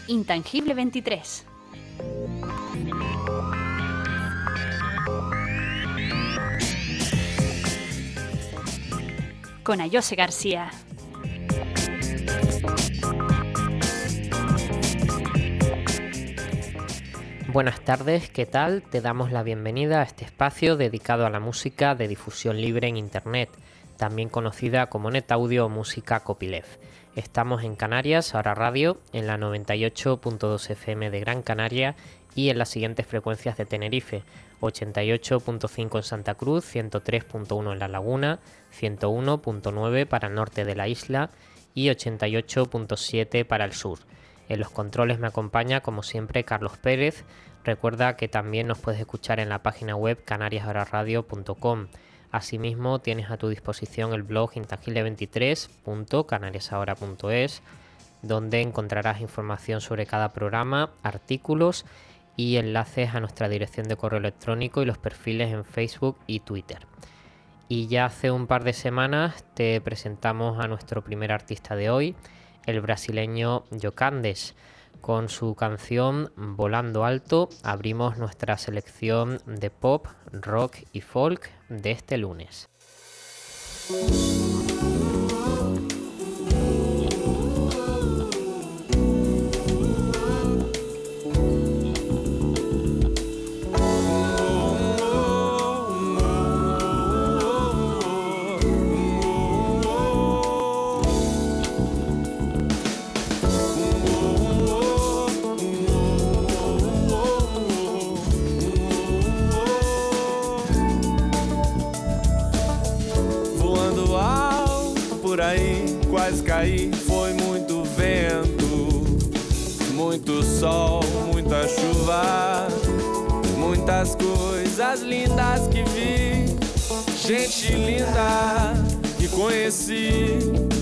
Intangible 23. Con Ayose García. Buenas tardes, ¿qué tal? Te damos la bienvenida a este espacio dedicado a la música de difusión libre en Internet, también conocida como NetAudio o música copyleft. Estamos en Canarias, ahora radio, en la 98.2 FM de Gran Canaria y en las siguientes frecuencias de Tenerife: 88.5 en Santa Cruz, 103.1 en La Laguna, 101.9 para el norte de la isla y 88.7 para el sur. En los controles me acompaña, como siempre, Carlos Pérez. Recuerda que también nos puedes escuchar en la página web canariashoraradio.com. Asimismo, tienes a tu disposición el blog intangible23.canariasahora.es, donde encontrarás información sobre cada programa, artículos y enlaces a nuestra dirección de correo electrónico y los perfiles en Facebook y Twitter. Y ya hace un par de semanas te presentamos a nuestro primer artista de hoy, el brasileño Yocandes. Con su canción Volando Alto abrimos nuestra selección de pop, rock y folk de este lunes. Quase caí, foi muito vento, muito sol, muita chuva, muitas coisas lindas que vi, gente linda que conheci.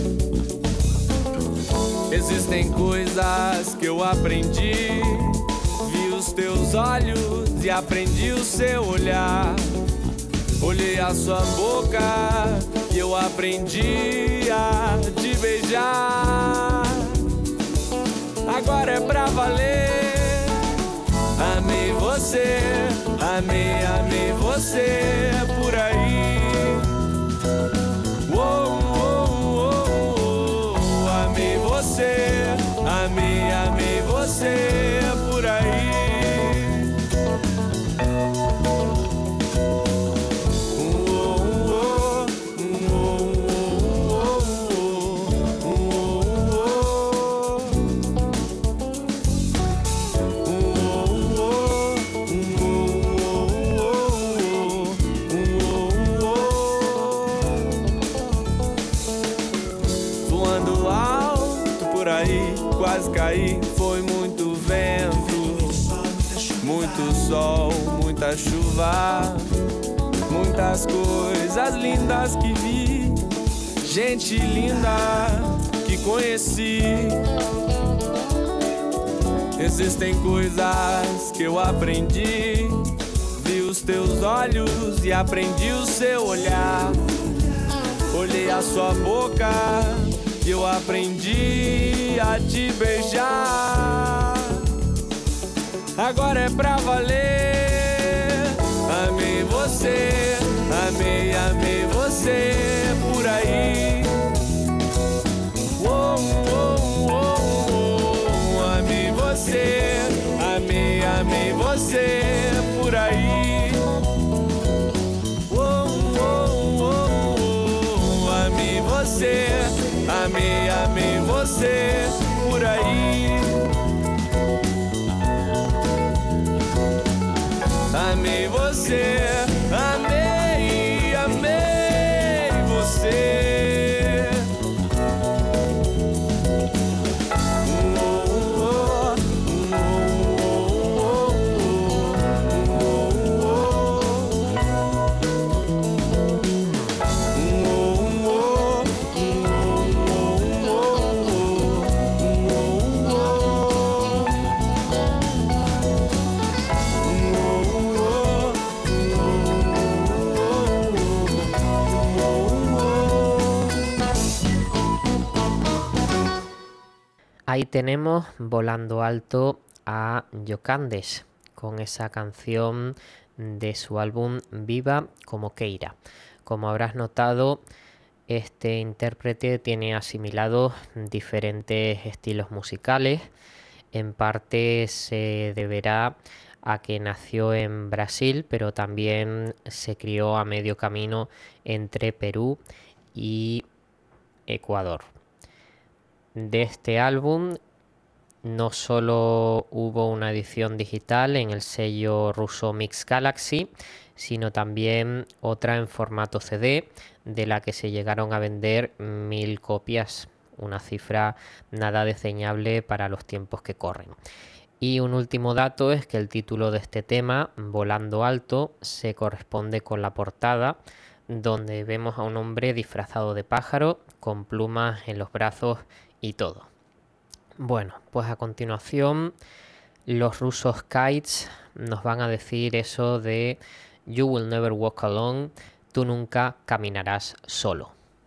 Existem coisas que eu aprendi, vi os teus olhos e aprendi o seu olhar. Olhei a sua boca e eu aprendi a te beijar. Agora é pra valer. Amei você, amei você por aí. Oh, oh, oh, oh. Amei você, amei você por aí. Quase caí, foi muito vento, muito sol, muita chuva, muitas coisas lindas que vi, gente linda que conheci. Existem coisas que eu aprendi, vi os teus olhos e aprendi o seu olhar. Olhei a sua boca e eu aprendi a te beijar. Agora é pra valer. Amei você, amei você por aí. Oh, oh, oh, oh. Amei você, amei você por aí. Oh, oh, oh, oh. Amei você, amei você por aí. Amei você, amei você. Ahí tenemos volando alto a Yocandes con esa canción de su álbum Viva como Queira. Como habrás notado, este intérprete tiene asimilados diferentes estilos musicales. En parte se deberá a que nació en Brasil, pero también se crió a medio camino entre Perú y Ecuador. De este álbum no solo hubo una edición digital en el sello ruso Mix Galaxy, sino también otra en formato CD, de la que se llegaron a vender 1000 copias, una cifra nada desdeñable para los tiempos que corren. Y un último dato es que el título de este tema, Volando Alto, se corresponde con la portada, donde vemos a un hombre disfrazado de pájaro, con plumas en los brazos y todo. Bueno, pues a continuación los rusos Kites nos van a decir eso de You will never walk alone, tú nunca caminarás solo.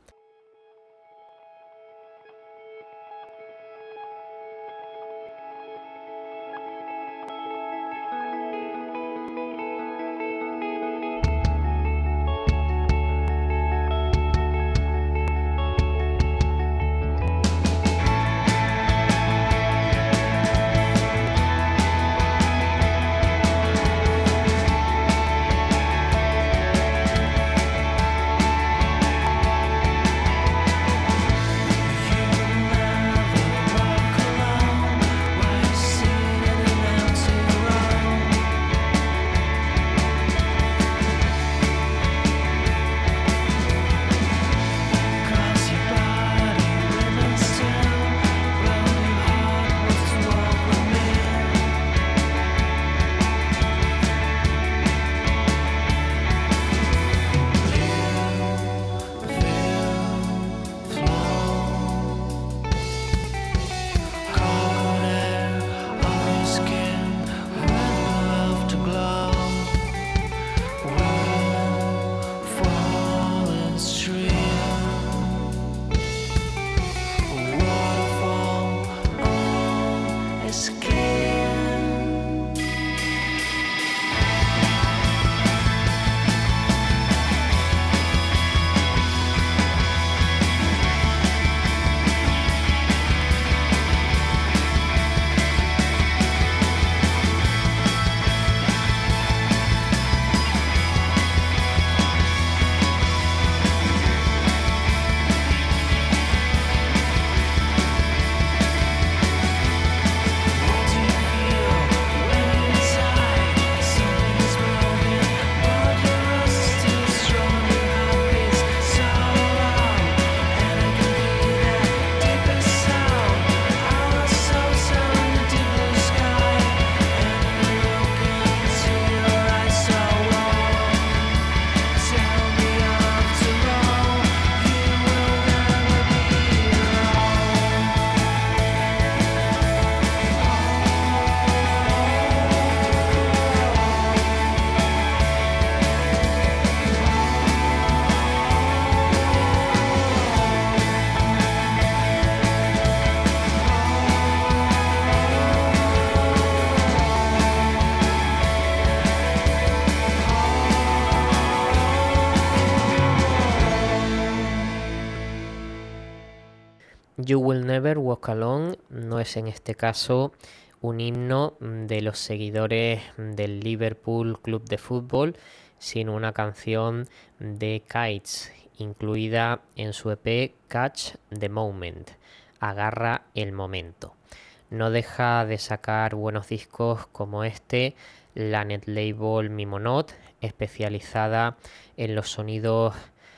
You Will Never Walk Alone no es en este caso un himno de los seguidores del Liverpool Club de Fútbol, sino una canción de Kites, incluida en su EP Catch the Moment, Agarra el Momento. No deja de sacar buenos discos como este, la netlabel Mimonot, especializada en los sonidos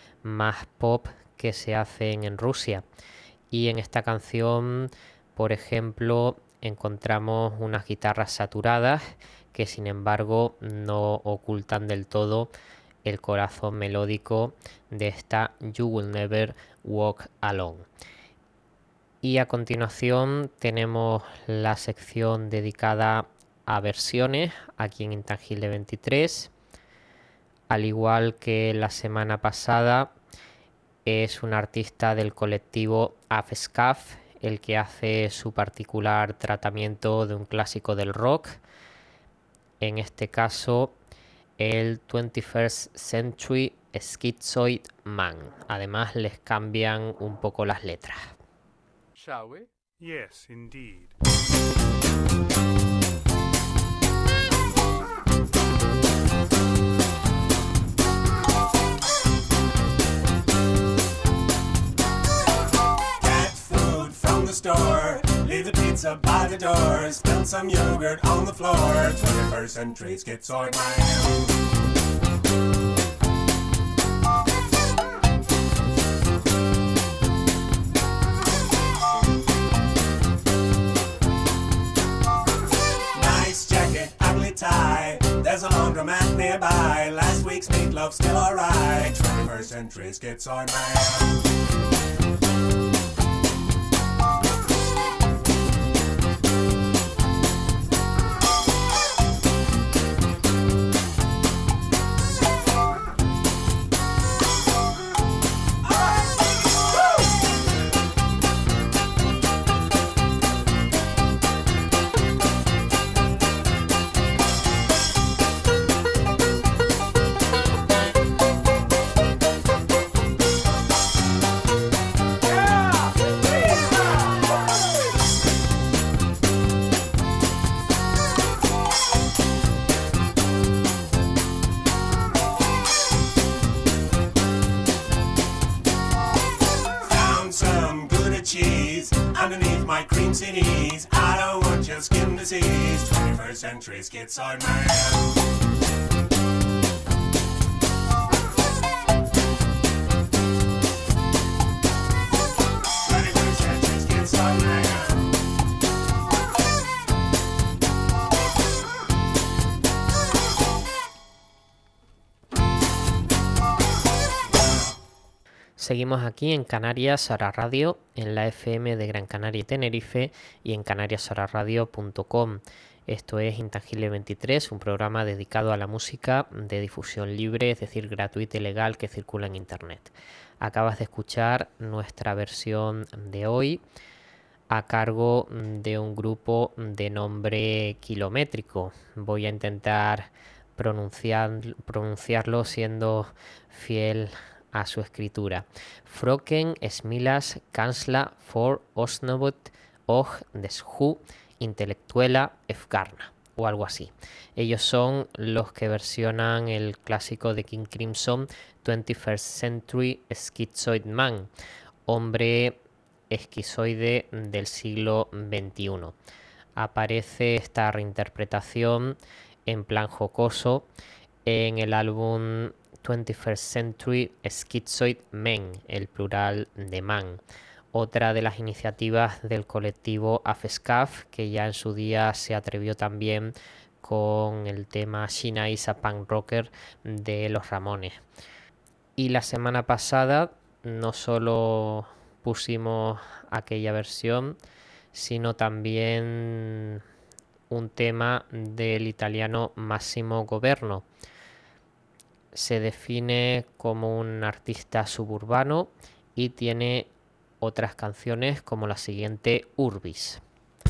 más pop que se hacen en Rusia. Y en esta canción, por ejemplo, encontramos unas guitarras saturadas que sin embargo no ocultan del todo el corazón melódico de esta You Will Never Walk Alone. Y a continuación tenemos la sección dedicada a versiones aquí en Intangible 23. Al igual que la semana pasada, es un artista del colectivo Afskaf, el que hace su particular tratamiento de un clásico del rock, en este caso el 21st Century Schizoid Man. Además les cambian un poco las letras. Shall we? Yes, indeed. Store, leave the pizza by the door, spill some yogurt on the floor, 21st century schizoid man. Nice jacket, ugly tie, there's a laundromat nearby, last week's meatloaf still alright, 21st century schizoid man. CDs. I don't want your skin disease. 21st century schizoid man. Seguimos aquí en Canarias Ahora Radio, en la FM de Gran Canaria y Tenerife y en canariasahoraradio.com. Esto es Intangible 23, un programa dedicado a la música de difusión libre, es decir, gratuita y legal, que circula en Internet. Acabas de escuchar nuestra versión de hoy a cargo de un grupo de nombre Kilométrico. Voy a intentar pronunciarlo siendo fiel a su escritura. Froken Smilas Kansla for Osnobot och des Hu Intelectuela Efgarna o algo así. Ellos son los que versionan el clásico de King Crimson 21st Century Schizoid Man, hombre esquizoide del siglo XXI. Aparece esta reinterpretación en plan jocoso en el álbum 21st Century Schizoid Men, el plural de man. Otra de las iniciativas del colectivo AFSCAF, que ya en su día se atrevió también con el tema Sheena is a Punk Rocker de Los Ramones. Y la semana pasada no solo pusimos aquella versión, sino también un tema del italiano Massimo Governo. Se define como un artista suburbano y tiene otras canciones como la siguiente, Urbis.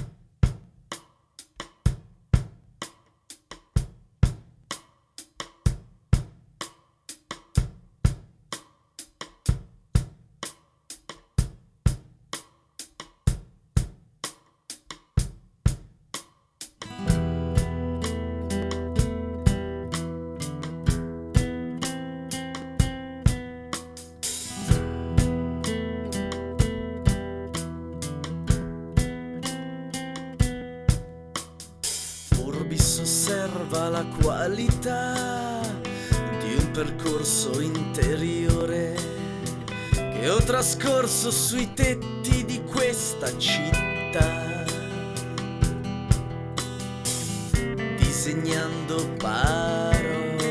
Osserva la qualità di un percorso interiore che ho trascorso sui tetti di questa città, disegnando parole.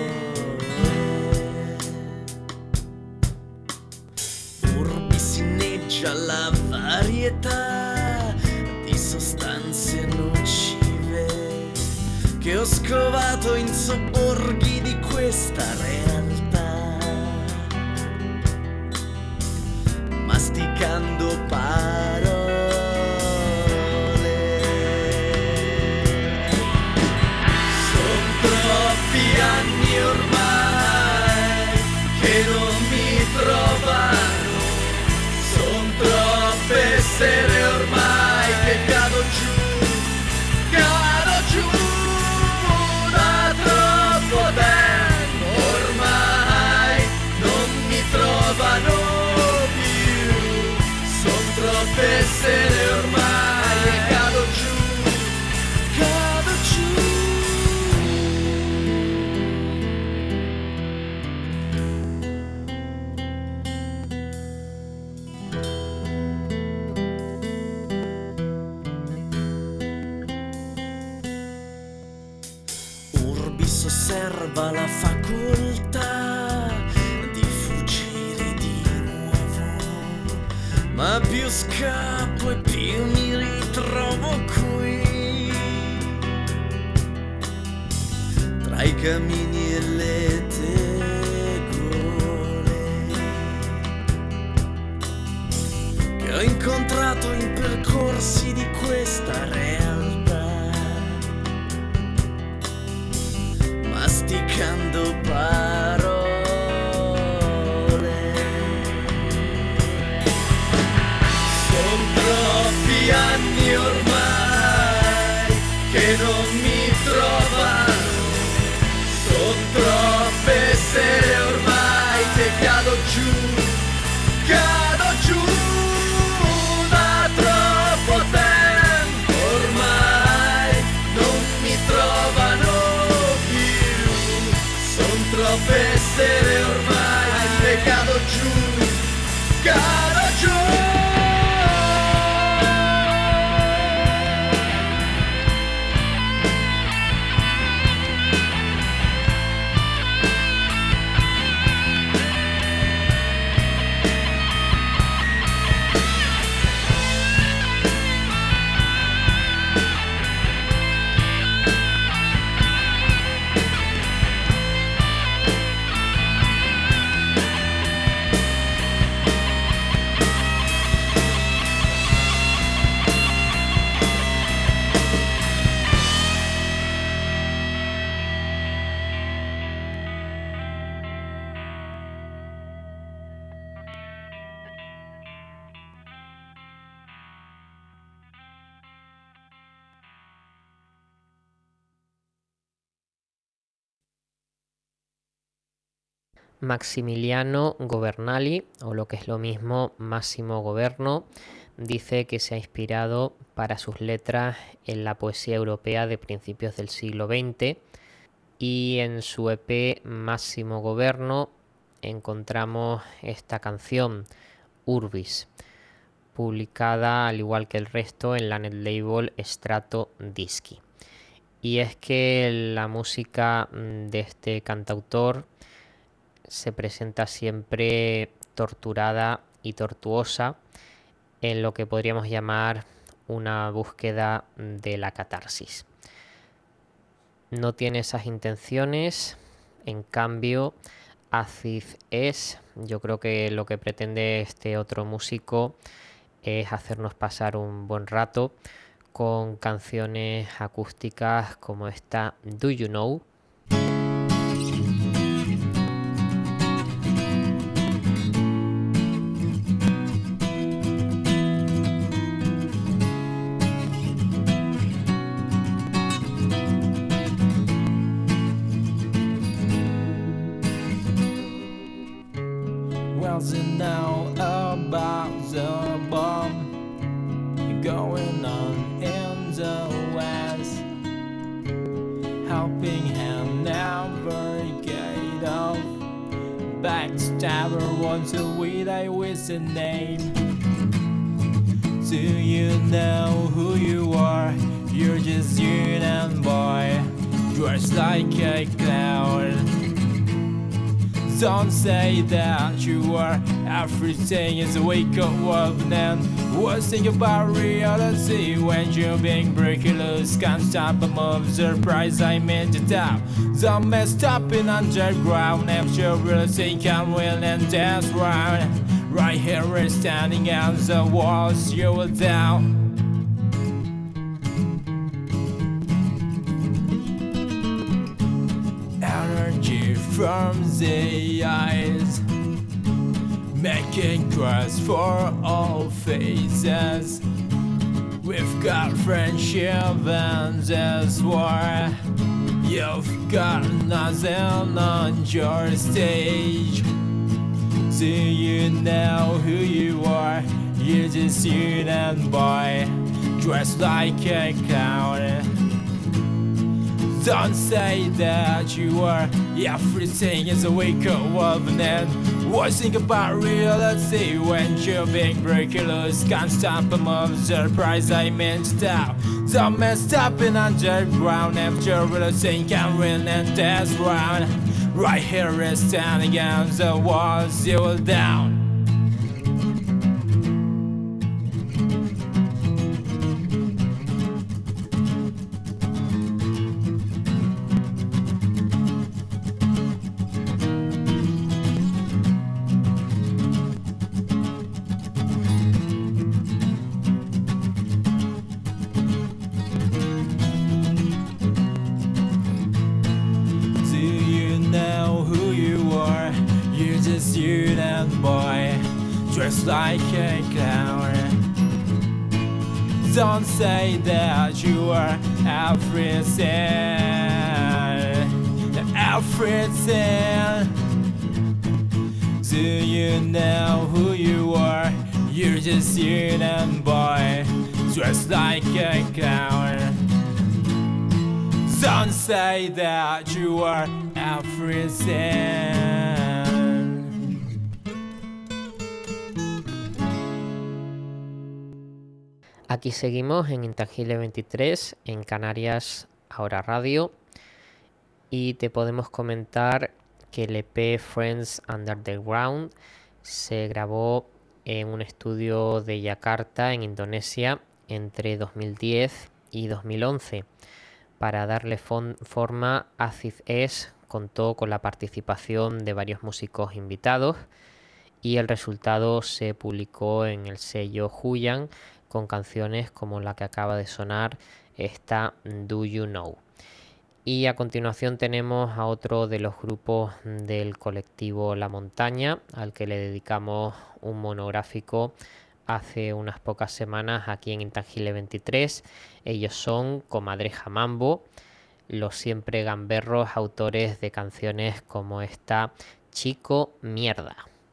Urbis inneggia la varietà di sostanze nocive che ho scovato in sobborghi di questa realtà, masticando parole. essere ormai e cado giù, cado giù. Urbis osserva la facoltà di fuggire di nuovo, ma più scappo e più mi ritrovo qui, tra i camini e le tegole che ho incontrato in percorsi di questa realtà, masticando parole. Son troppi anni ormai che non mi trovano, son troppe sere ormai che cado giù, cado giù. Da troppo tempo ormai non mi trovano più, son troppe sere ormai che cado giù, cado giù. Maximiliano Governali, o lo que es lo mismo, Massimo Governo, dice que se ha inspirado para sus letras en la poesía europea de principios del siglo XX, y en su EP Massimo Governo encontramos esta canción, Urbis, publicada al igual que el resto en la net label Strato Dischi. Y es que la música de este cantautor se presenta siempre torturada y tortuosa, en lo que podríamos llamar una búsqueda de la catarsis. No tiene esas intenciones, en cambio Acid es, yo creo que lo que pretende este otro músico es hacernos pasar un buen rato con canciones acústicas como esta Do You Know. What's it now about the bomb going on in the West? Helping him never get off. Backstabber wants to win with a name. Do you know who you are? You're just Union boy, dressed like a clown. Don't say that you are everything is a wake up world. Then what's think about reality when you're being breaking loose? Can't stop a move, surprise I'm in the top. Don't mess up in underground. If you really think I'm will and dance round, right here we're standing on the walls you will down. Energy from the eyes, making cross for all faces. We've got friendship and this war. You've got nothing on your stage. Do you know who you are? You're just human boy, dressed like a clown. Don't say that you are everything is a wake up of an end. What think about reality when you're being breaking loose? Can't stop a move, surprise I meant down. Don't mess up in underground. After realizing can win and that's round. Right here is standing against the walls you will down. Dressed like a clown. Don't say that you are everything. Everything. Do you know who you are? You're just human boy, dressed like a clown. Don't say that you are everything. Aquí seguimos en Intangible 23, en Canarias Ahora Radio, y te podemos comentar que el EP Friends Under the Ground se grabó en un estudio de Yakarta, en Indonesia, entre 2010 y 2011. Para darle forma, Acid S contó con la participación de varios músicos invitados y el resultado se publicó en el sello Huyan, con canciones como la que acaba de sonar, esta Do You Know. Y a continuación tenemos a otro de los grupos del colectivo La Montaña, al que le dedicamos un monográfico hace unas pocas semanas aquí en Intangible 23. Ellos son Comadreja Mambo, los siempre gamberros autores de canciones como esta Chico Mierda.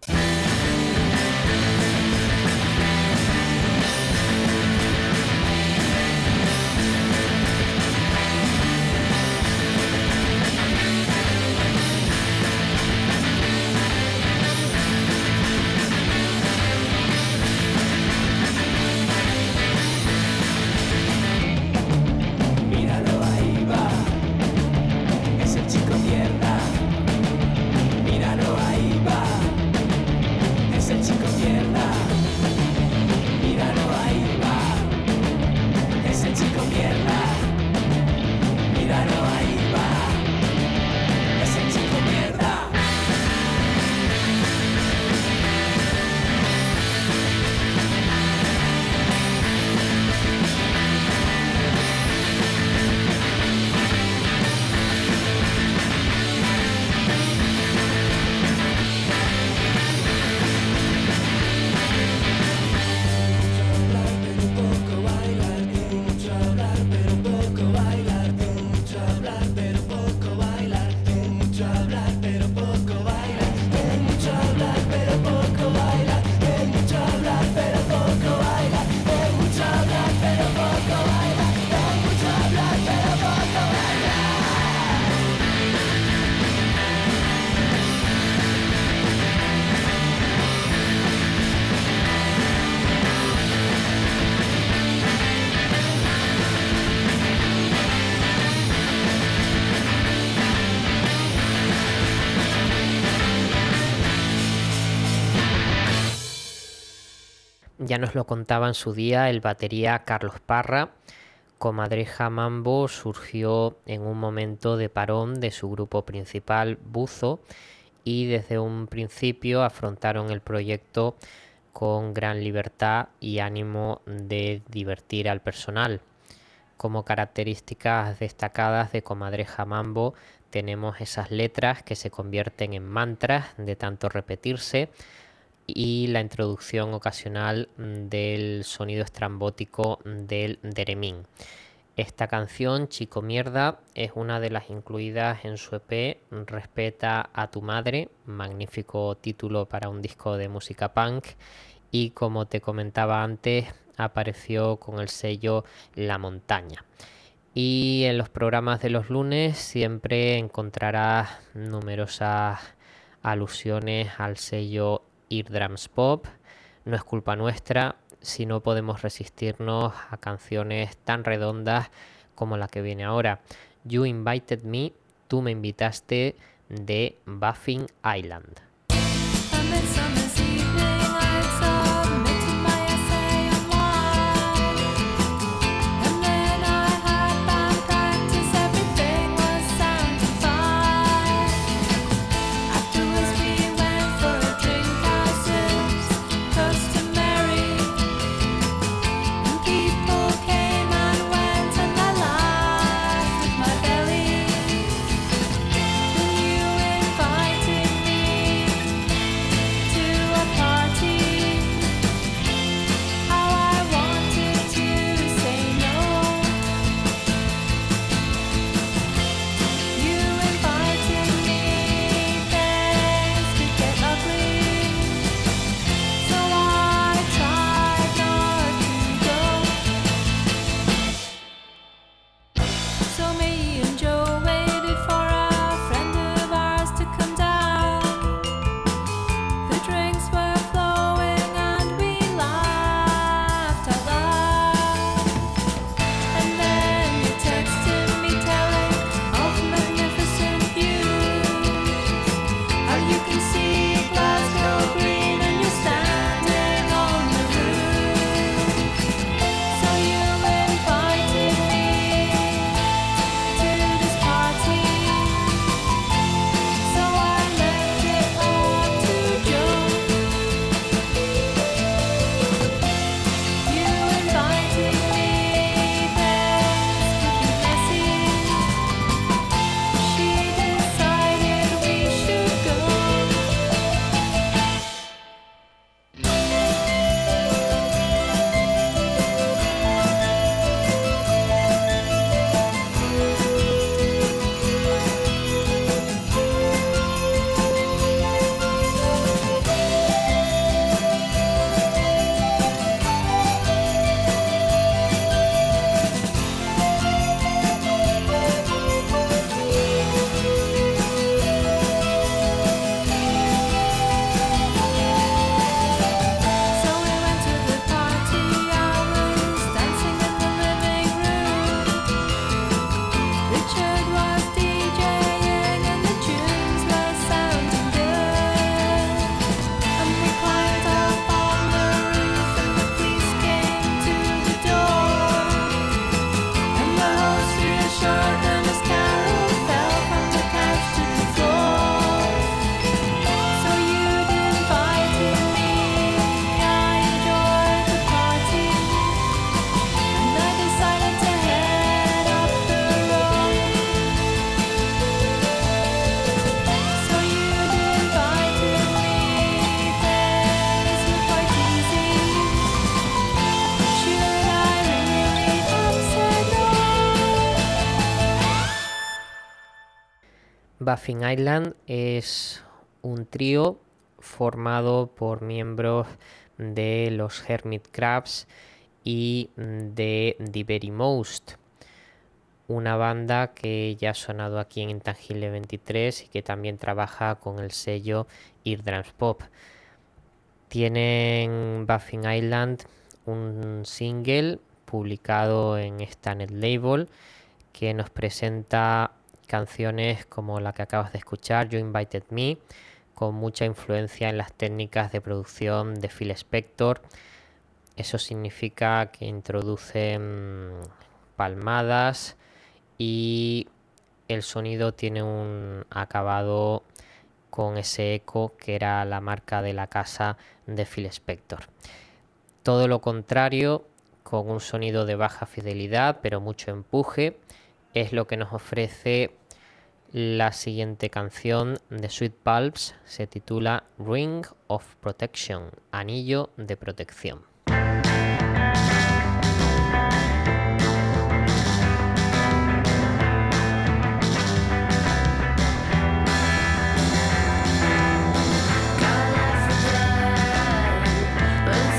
Ya nos lo contaba en su día el batería Carlos Parra. Comadreja Mambo surgió en un momento de parón de su grupo principal, Buzo, y desde un principio afrontaron el proyecto con gran libertad y ánimo de divertir al personal. Como características destacadas de Comadreja Mambo tenemos esas letras que se convierten en mantras de tanto repetirse, y la introducción ocasional del sonido estrambótico del deremín. Esta canción, Chico Mierda, es una de las incluidas en su EP Respeta a tu madre, magnífico título para un disco de música punk, y, como te comentaba antes, apareció con el sello La Montaña. Y en los programas de los lunes siempre encontrarás numerosas alusiones al sello Eardrums Pop. No es culpa nuestra si no podemos resistirnos a canciones tan redondas como la que viene ahora. You Invited Me, Tú me invitaste, de Baffin Island. Baffin Island es un trío formado por miembros de los Hermit Crabs y de The Very Most, una banda que ya ha sonado aquí en Intangible 23 y que también trabaja con el sello Eardrums Pop. Tienen Baffin Island un single publicado en esta net label que nos presenta canciones como la que acabas de escuchar, You Invited Me, con mucha influencia en las técnicas de producción de Phil Spector. Eso significa que introducen palmadas y el sonido tiene un acabado con ese eco que era la marca de la casa de Phil Spector. Todo lo contrario, con un sonido de baja fidelidad pero mucho empuje, es lo que nos ofrece la siguiente canción de Sweet Pulps. Se titula Ring of Protection, anillo de protección. But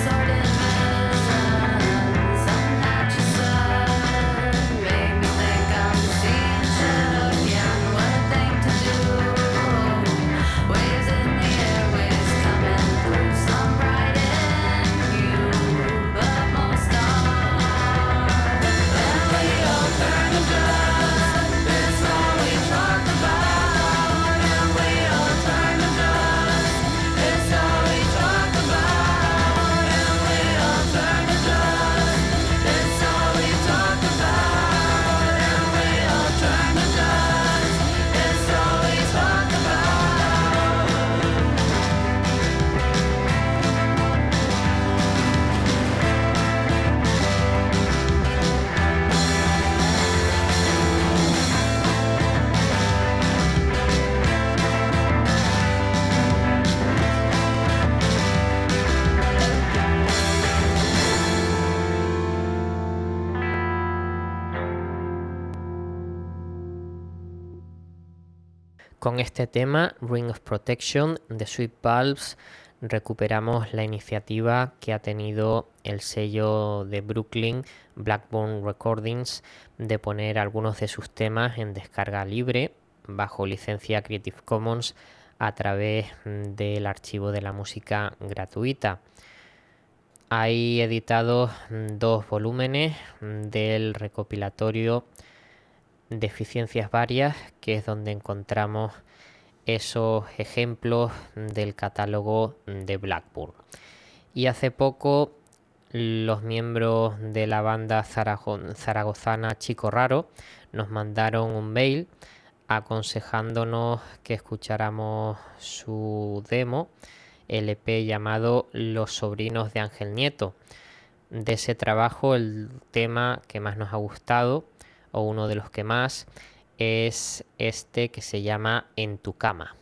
Con este tema, Ring of Protection de Sweet Pulse, recuperamos la iniciativa que ha tenido el sello de Brooklyn, Blackburn Recordings, de poner algunos de sus temas en descarga libre bajo licencia Creative Commons a través del archivo de la música gratuita. Hay editados 2 volúmenes del recopilatorio Deficiencias Varias, que es donde encontramos esos ejemplos del catálogo de Blackburn. Y hace poco los miembros de la banda zaragozana Chico Raro nos mandaron un mail aconsejándonos que escucháramos su demo, LP llamado Los Sobrinos de Ángel Nieto. De ese trabajo, el tema que más nos ha gustado, o uno de los que más, es este que se llama En tu cama.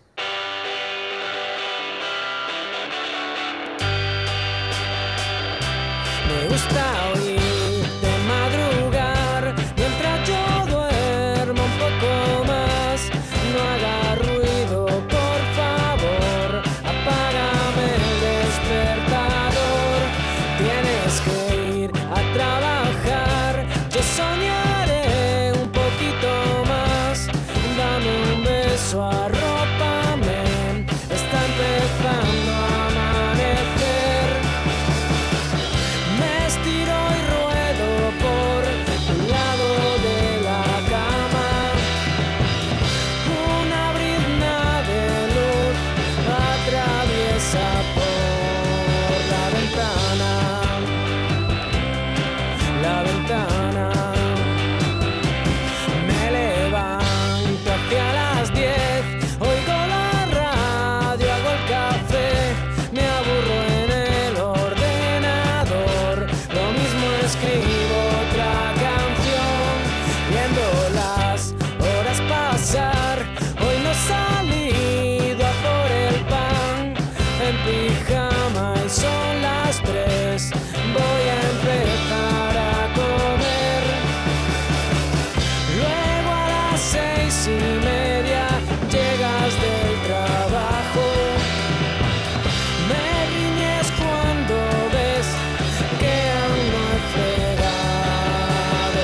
Me gusta oír de madrugar mientras yo duermo un poco más. No haga ruido, por favor, apágame el despertador. Tienes que ir a trabajar, yo soñaré un poquito más. Dame un beso, arrópame, está empezando a amanecer. Me estiro y ruedo por un lado de la cama. Una brizna de luz atraviesa por la ventana. La ventana. Me levanto hacia las 10. Oigo la radio, hago el café. Me aburro en el ordenador. Lo mismo escribo otra canción. Viendo las horas pasar. Hoy no he salido a por el pan. En pijama y son las 3. Voy a empezar a comer. Luego a las 6:30 llegas del trabajo. Me riñes cuando ves que aún no he fregado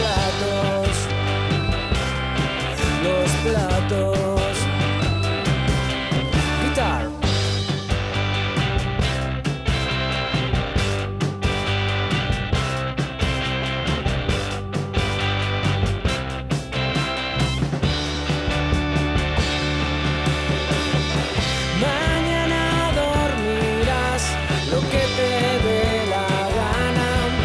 los platos. Guitar. Mañana dormirás lo que te dé la gana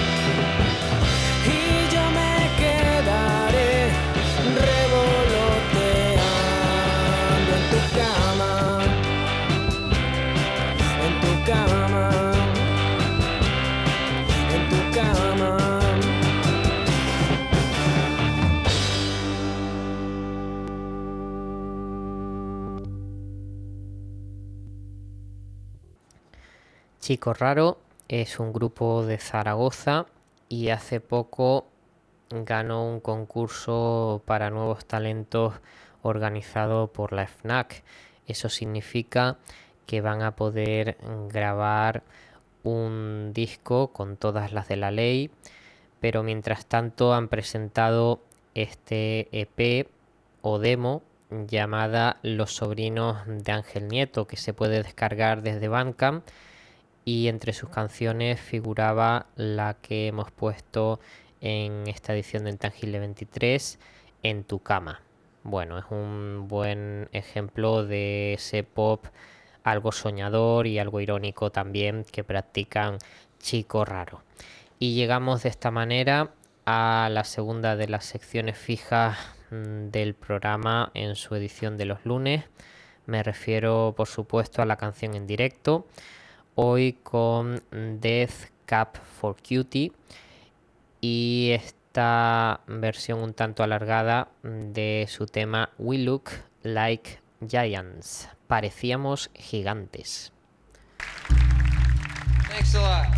y yo me quedaré revoloteando en tu cama, en tu cama, en tu cama. Chico Raro es un grupo de Zaragoza y hace poco ganó un concurso para nuevos talentos organizado por la FNAC. Eso significa que van a poder grabar un disco con todas las de la ley, pero mientras tanto han presentado este EP o demo llamada Los Sobrinos de Ángel Nieto, que se puede descargar desde Bandcamp, y entre sus canciones figuraba la que hemos puesto en esta edición de Intangible 23, En tu cama. Bueno, es un buen ejemplo de ese pop algo soñador y algo irónico también que practican Chico Raro. Y llegamos de esta manera a la segunda de las secciones fijas del programa en su edición de los lunes. Me refiero, por supuesto, a la canción en directo. Hoy con Death Cab for Cutie y esta versión un tanto alargada de su tema We Look Like Giants. Parecíamos gigantes. Thanks a lot.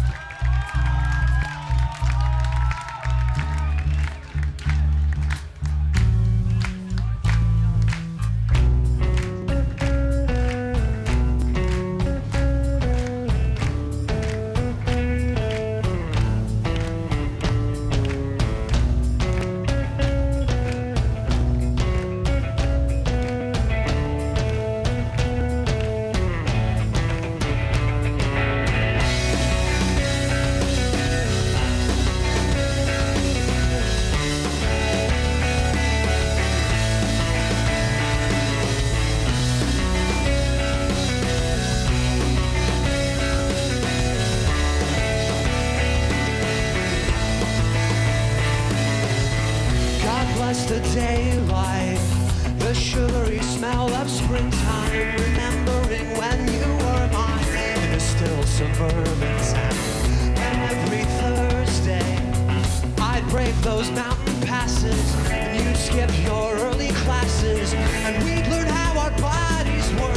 daylight, the sugary smell of springtime, remembering when you were mine in a still suburban town. And every Thursday I'd break those mountain passes, and you'd skip your early classes, and we'd learn how our bodies work.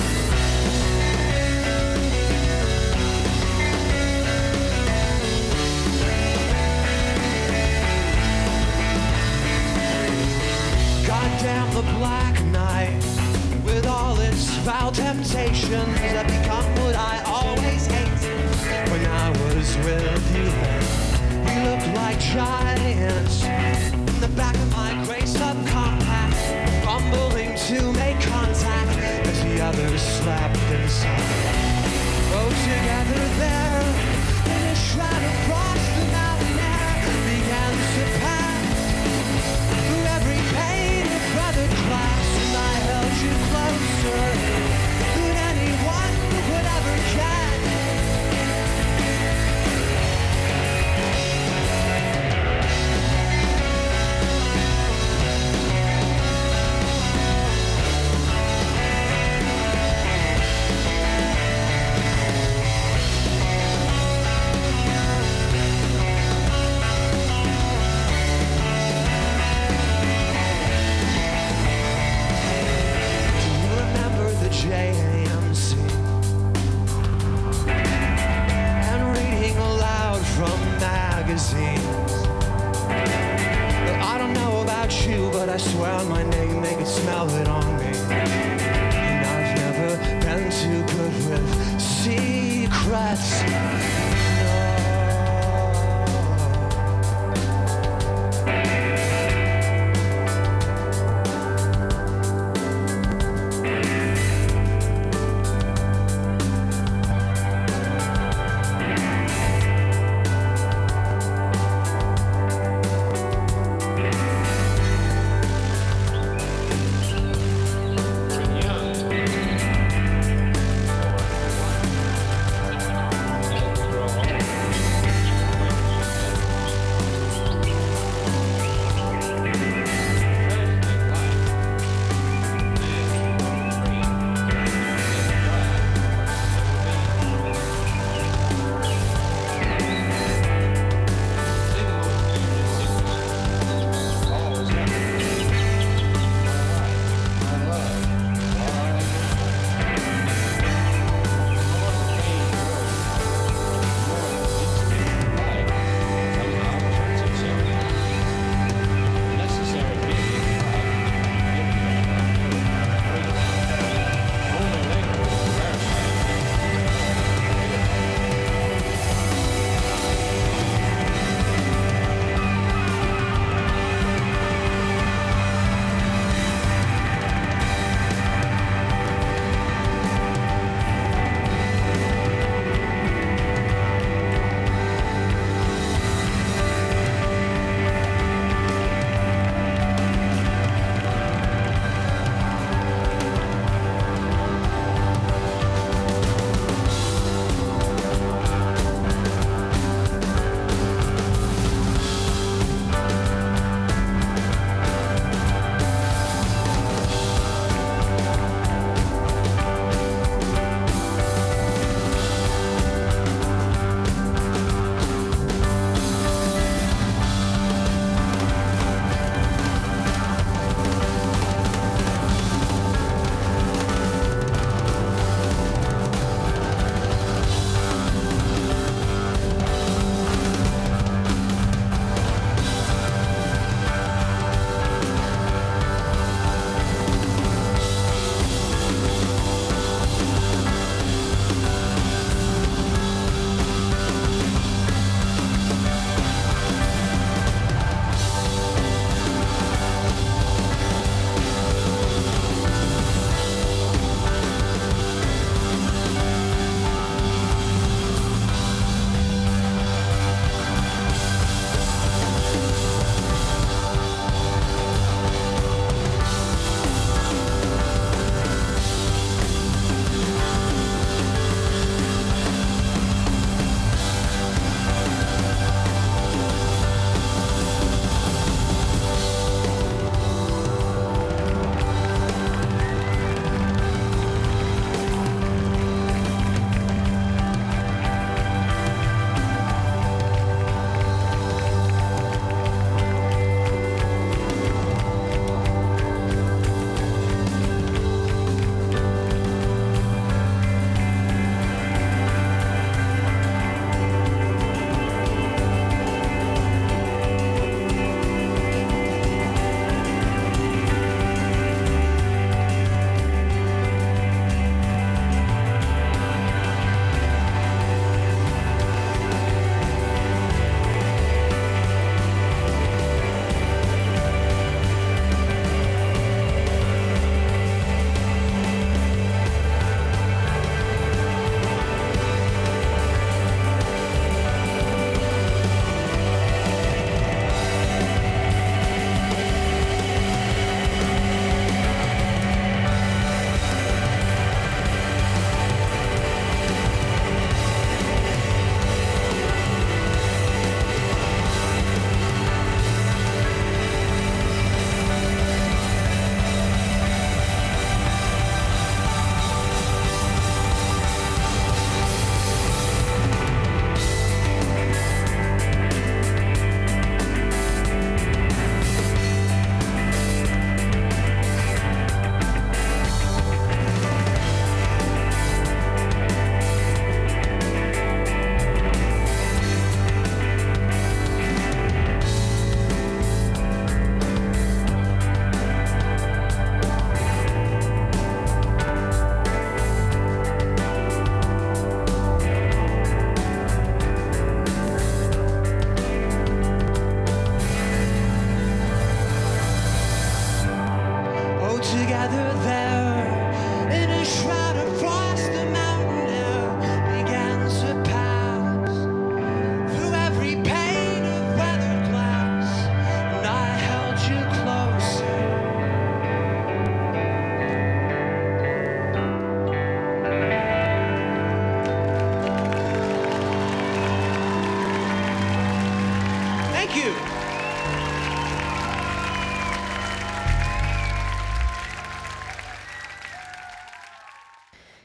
Goddamn the black night, with all its foul temptations, have become what I always hated when I was with you then. We looked like giants in the back of my gray subcompact, fumbling to make contact as the others slept inside. Oh, together there, in a shroud across the mountain air, began to pass through every pane of weathered glass, and I held you closer than anyone would ever can. JAMC and reading aloud from magazines. I don't know about you, but I swear on my name they could smell it on me. And I've never been too good with secrets.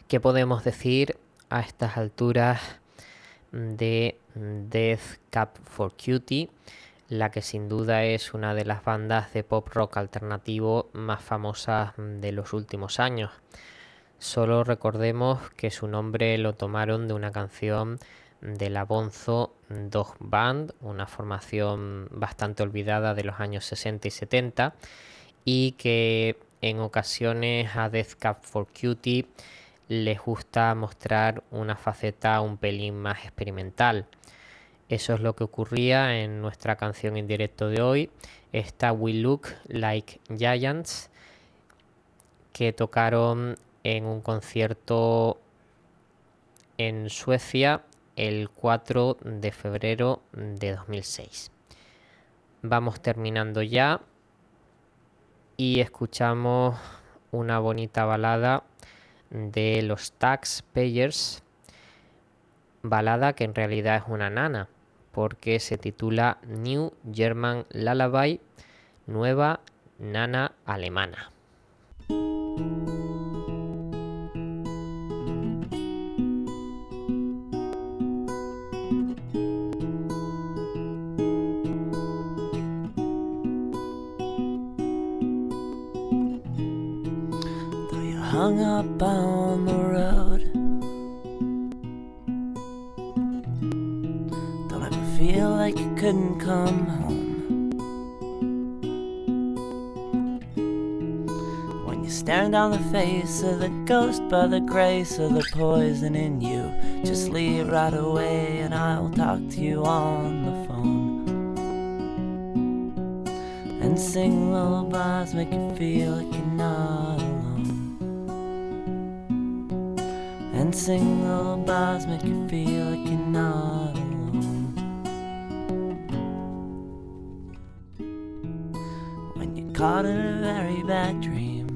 ¿Qué podemos decir a estas alturas de Death Cab for Cutie, la que sin duda es una de las bandas de pop rock alternativo más famosas de los últimos años? Solo recordemos que su nombre lo tomaron de una canción de la Bonzo Dog Band, una formación bastante olvidada de los años 60 y 70, y que en ocasiones a Death Cab for Cutie les gusta mostrar una faceta un pelín más experimental. Eso es lo que ocurría en nuestra canción en directo de hoy, esta We Look Like Giants, que tocaron en un concierto en Suecia el 4 de febrero de 2006. Vamos terminando ya y escuchamos una bonita balada de los Taxpayers, balada que en realidad es una nana, porque se titula New German Lullaby, nueva nana alemana. Hung up on the road, don't ever feel like you couldn't come home. When you're staring down the face of the ghost by the grace of the poison in you, just leave right away and I'll talk to you on the phone. And sing lullabies, make you feel like you're not alone. And sing lullabies, make you feel like you're not alone. When you're caught in a very bad dream,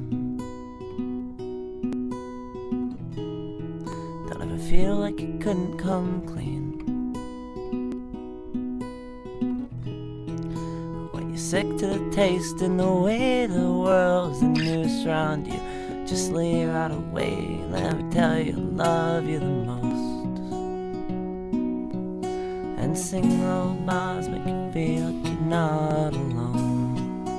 don't ever feel like you couldn't come clean. When you're sick to the taste and the way the world's a noose around you, just leave right away. Let me tell you, I love you the most. And sing lullabies, make you feel like you're not alone.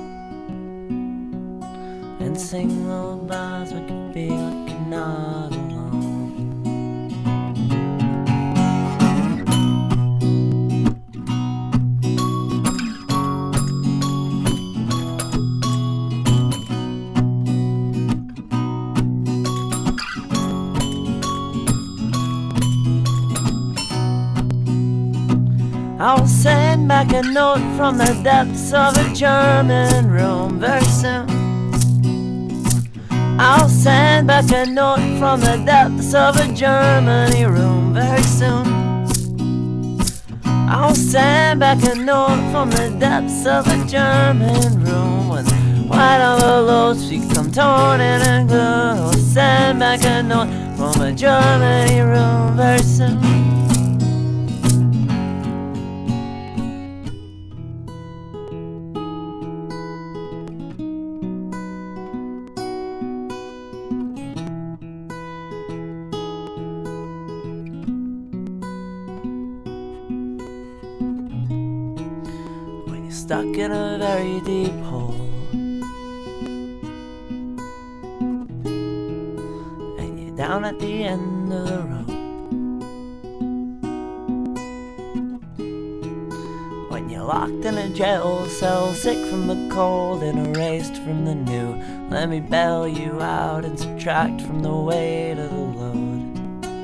And sing lullabies, make you feel like you're not alone. I'll send back a note from the depths of a German room very soon. I'll send back a note from the depths of a Germany room very soon. I'll send back a note from the depths of a German room when white envelopes become torn and glued. I'll send back a note from a Germany room very soon. Stuck in a very deep hole, and you're down at the end of the rope. When you're locked in a jail cell, sick from the cold and erased from the new, let me bail you out and subtract from the weight of the load.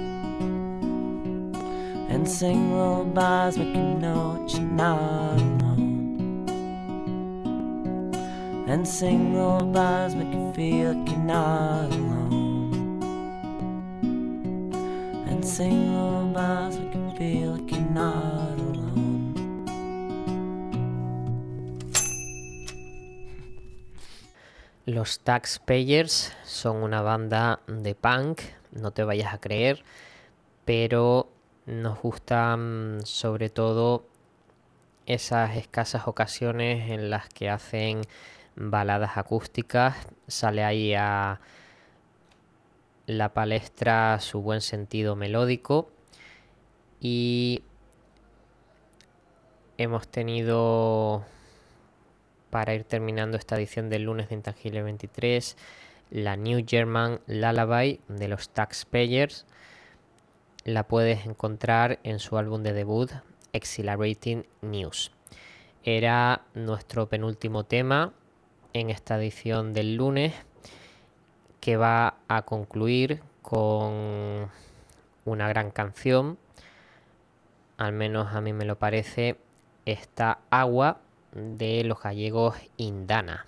And sing lullabies, make you know that you're not alone. And sing lullabies, make you feel like you're not alone. And sing lullabies, make you feel like you're not alone. Los Taxpayers son una banda de punk, no te vayas a creer, pero nos gustan sobre todo esas escasas ocasiones en las que hacen baladas acústicas. Sale ahí a la palestra su buen sentido melódico y hemos tenido, para ir terminando esta edición del lunes de Intangible 23, la New German Lullaby de los Taxpayers. La puedes encontrar en su álbum de debut Exhilarating News. Era nuestro penúltimo tema en esta edición del lunes, que va a concluir con una gran canción, al menos a mí me lo parece, esta Agua de los gallegos Indana.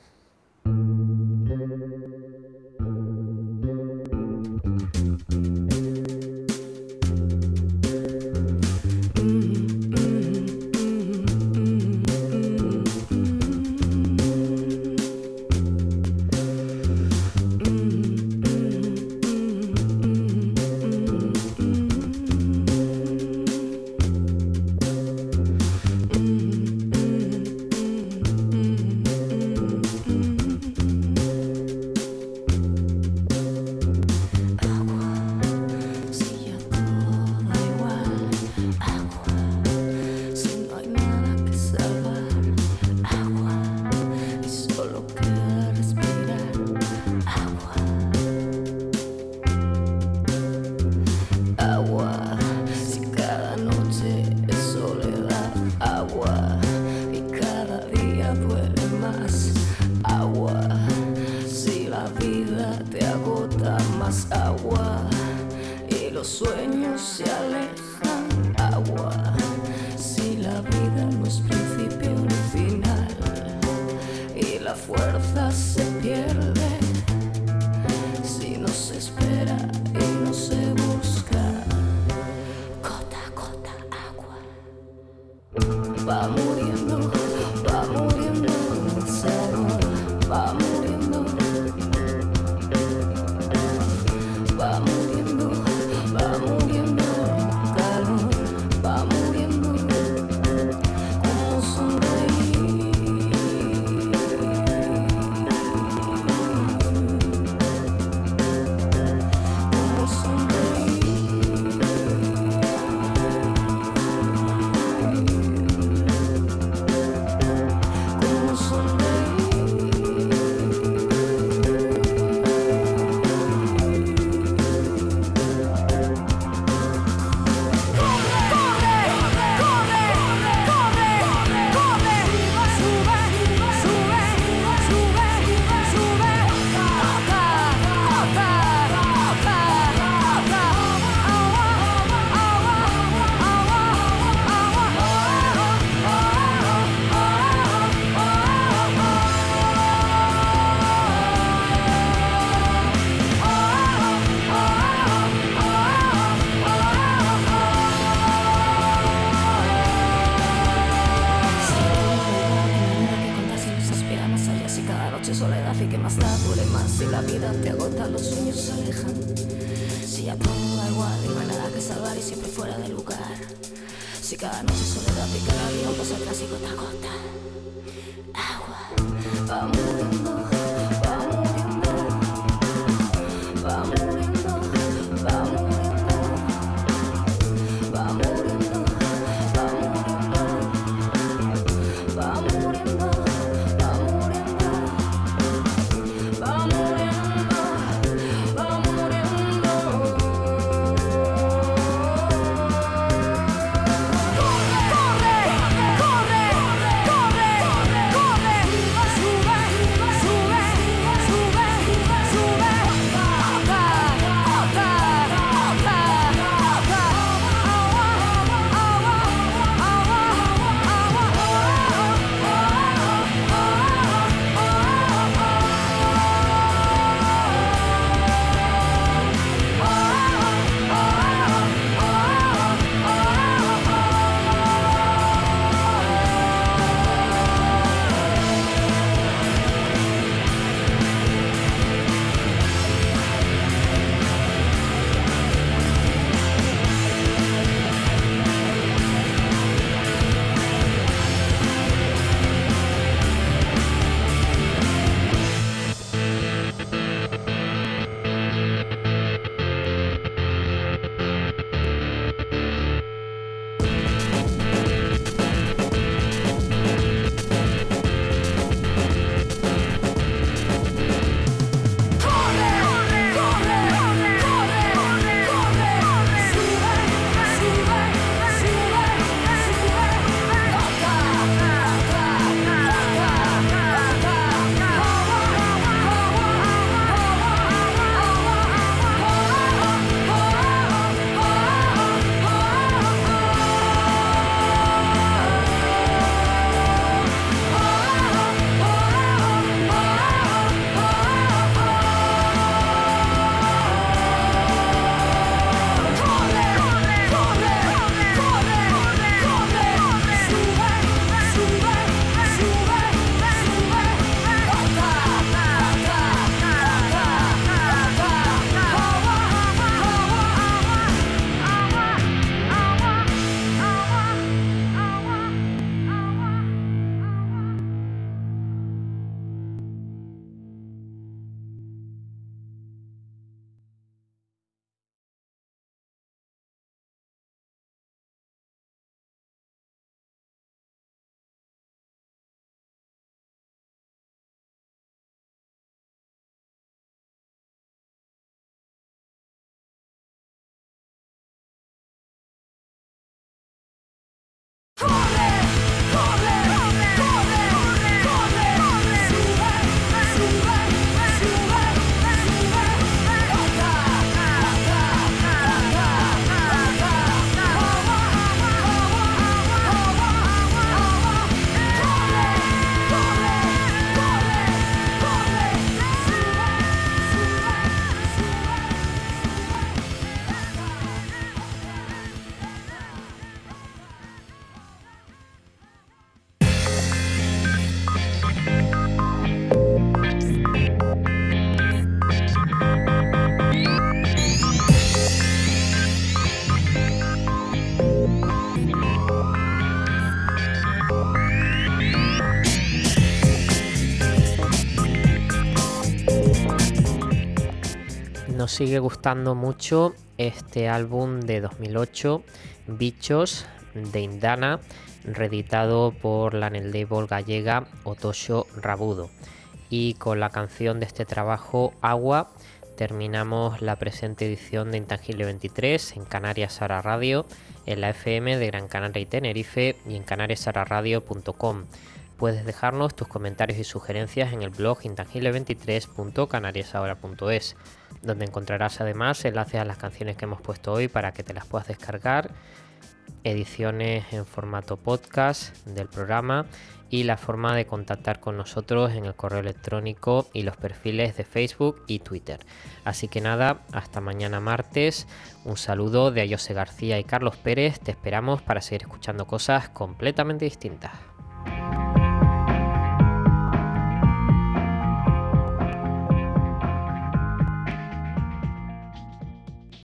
nos sigue gustando mucho este álbum de 2008, Bichos, de Indana, reeditado por la label gallega Otoxo Rabudo. Y con la canción de este trabajo, Agua, terminamos la presente edición de Intangible 23 en Canarias Ahora Radio, en la FM de Gran Canaria y Tenerife y en canariasahoraradio.com. Puedes dejarnos tus comentarios y sugerencias en el blog intangible23.canariasahora.es, donde encontrarás además enlaces a las canciones que hemos puesto hoy para que te las puedas descargar, ediciones en formato podcast del programa y la forma de contactar con nosotros en el correo electrónico y los perfiles de Facebook y Twitter. Así que nada, hasta mañana martes. Un saludo de Ayose García y Carlos Pérez. Te esperamos para seguir escuchando cosas completamente distintas.